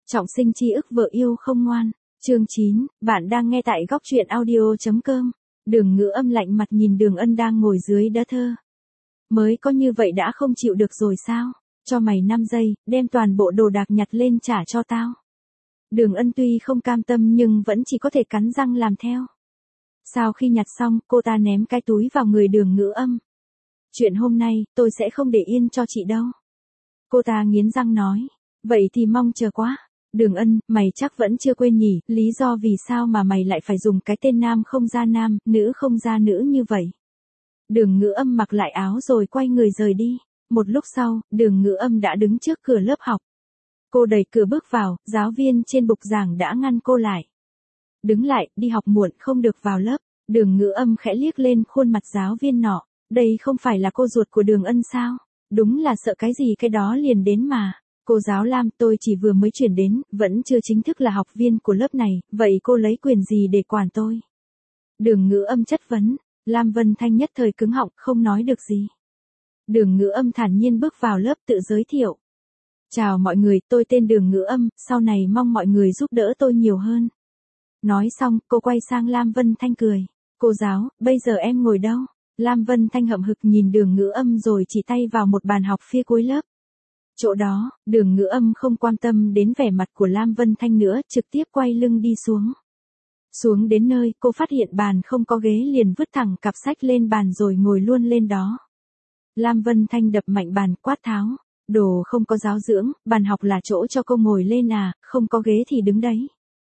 Trọng sinh chi ức vợ yêu không ngoan. Chương 9, bạn đang nghe tại góc truyện audio.com. Đường Ngữ Âm lạnh mặt nhìn Đường Ân đang ngồi dưới đá thơ. Mới có như vậy đã không chịu được rồi sao? Cho mày 5 giây, đem toàn bộ đồ đạc nhặt lên trả cho tao. Đường Ân tuy không cam tâm nhưng vẫn chỉ có thể cắn răng làm theo. Sau khi nhặt xong, cô ta ném cái túi vào người Đường Ngữ Âm. Chuyện hôm nay, tôi sẽ không để yên cho chị đâu. Cô ta nghiến răng nói. Vậy thì mong chờ quá. Đường Ân, mày chắc vẫn chưa quên nhỉ, lý do vì sao mà mày lại phải dùng cái tên nam không ra nam, nữ không ra nữ như vậy. Đường Ngữ Âm mặc lại áo rồi quay người rời đi. Một lúc sau, Đường Ngữ Âm đã đứng trước cửa lớp học. Cô đẩy cửa bước vào, giáo viên trên bục giảng đã ngăn cô lại. Đứng lại, đi học muộn không được vào lớp. Đường Ngữ Âm khẽ liếc lên khuôn mặt giáo viên nọ. Đây không phải là cô ruột của Đường Ân sao? Đúng là sợ cái gì cái đó liền đến mà. Cô giáo Lam, tôi chỉ vừa mới chuyển đến, vẫn chưa chính thức là học viên của lớp này, vậy cô lấy quyền gì để quản tôi? Đường Ngữ Âm chất vấn. Lam Vân Thanh nhất thời cứng họng, không nói được gì. Đường Ngữ Âm thản nhiên bước vào lớp tự giới thiệu. Chào mọi người, tôi tên Đường Ngữ Âm, sau này mong mọi người giúp đỡ tôi nhiều hơn. Nói xong, cô quay sang Lam Vân Thanh cười. Cô giáo, bây giờ em ngồi đâu? Lam Vân Thanh hậm hực nhìn Đường Ngữ Âm rồi chỉ tay vào một bàn học phía cuối lớp. Chỗ đó, Đường Ngữ Âm không quan tâm đến vẻ mặt của Lam Vân Thanh nữa, trực tiếp quay lưng đi xuống. Xuống đến nơi, cô phát hiện bàn không có ghế liền vứt thẳng cặp sách lên bàn rồi ngồi luôn lên đó. Lam Vân Thanh đập mạnh bàn quát tháo. Đồ không có giáo dưỡng, bàn học là chỗ cho cô ngồi lên à, không có ghế thì đứng đấy.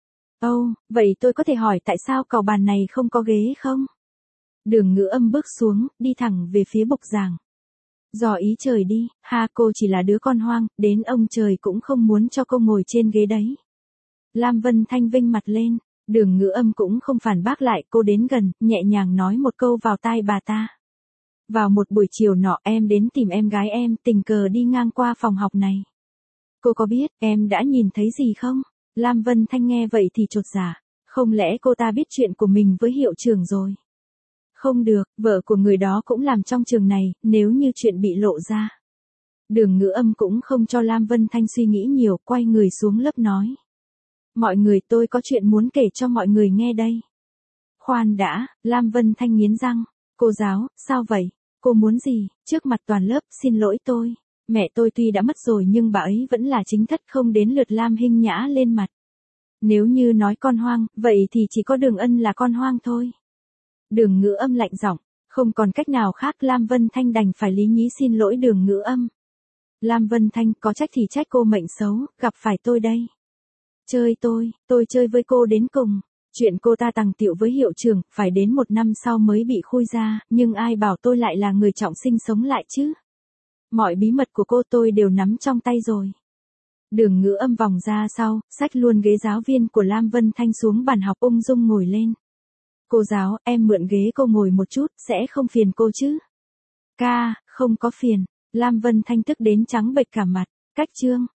Vậy tôi có thể hỏi tại sao cậu bàn này không có ghế không? Đường Ngữ Âm bước xuống, đi thẳng về phía bục giảng. Dò ý trời đi, cô chỉ là đứa con hoang, đến ông trời cũng không muốn cho cô ngồi trên ghế đấy. Lam Vân Thanh vinh mặt lên, Đường Ngữ Âm cũng không phản bác lại, cô đến gần, nhẹ nhàng nói một câu vào tai bà ta. Vào một buổi chiều nọ em đến tìm em gái em, tình cờ đi ngang qua phòng học này. Cô có biết em đã nhìn thấy gì không? Lam Vân Thanh nghe vậy thì chột dạ, không lẽ cô ta biết chuyện của mình với hiệu trưởng rồi? Không được, vợ của người đó cũng làm trong trường này, nếu như chuyện bị lộ ra. Đường Ngữ Âm cũng không cho Lam Vân Thanh suy nghĩ nhiều, quay người xuống lớp nói. Mọi người, tôi có chuyện muốn kể cho mọi người nghe đây. Khoan đã, Lam Vân Thanh nghiến răng. Cô giáo, sao vậy? Cô muốn gì? Trước mặt toàn lớp, xin lỗi tôi. Mẹ tôi tuy đã mất rồi nhưng bà ấy vẫn là chính thất, không đến lượt Lam Hinh Nhã lên mặt. Nếu như nói con hoang, vậy thì chỉ có Đường Ân là con hoang thôi. Đường Ngữ Âm lạnh giọng, không còn cách nào khác, Lam Vân Thanh đành phải lý nhí xin lỗi Đường Ngữ Âm. Lam Vân Thanh, có trách thì trách cô mệnh xấu, gặp phải tôi đây. Chơi tôi chơi với cô đến cùng. Chuyện cô ta tàng tiệu với hiệu trưởng, phải đến 1 năm sau mới bị khui ra, nhưng ai bảo tôi lại là người trọng sinh sống lại chứ. Mọi bí mật của cô tôi đều nắm trong tay rồi. Đường Ngữ Âm vòng ra sau, xách luôn ghế giáo viên của Lam Vân Thanh xuống bàn học, ung dung ngồi lên. Cô giáo, em mượn ghế cô ngồi một chút, sẽ không phiền cô chứ? Không có phiền. Lam Vân Thanh tức đến trắng bệch cả mặt. Cách chương.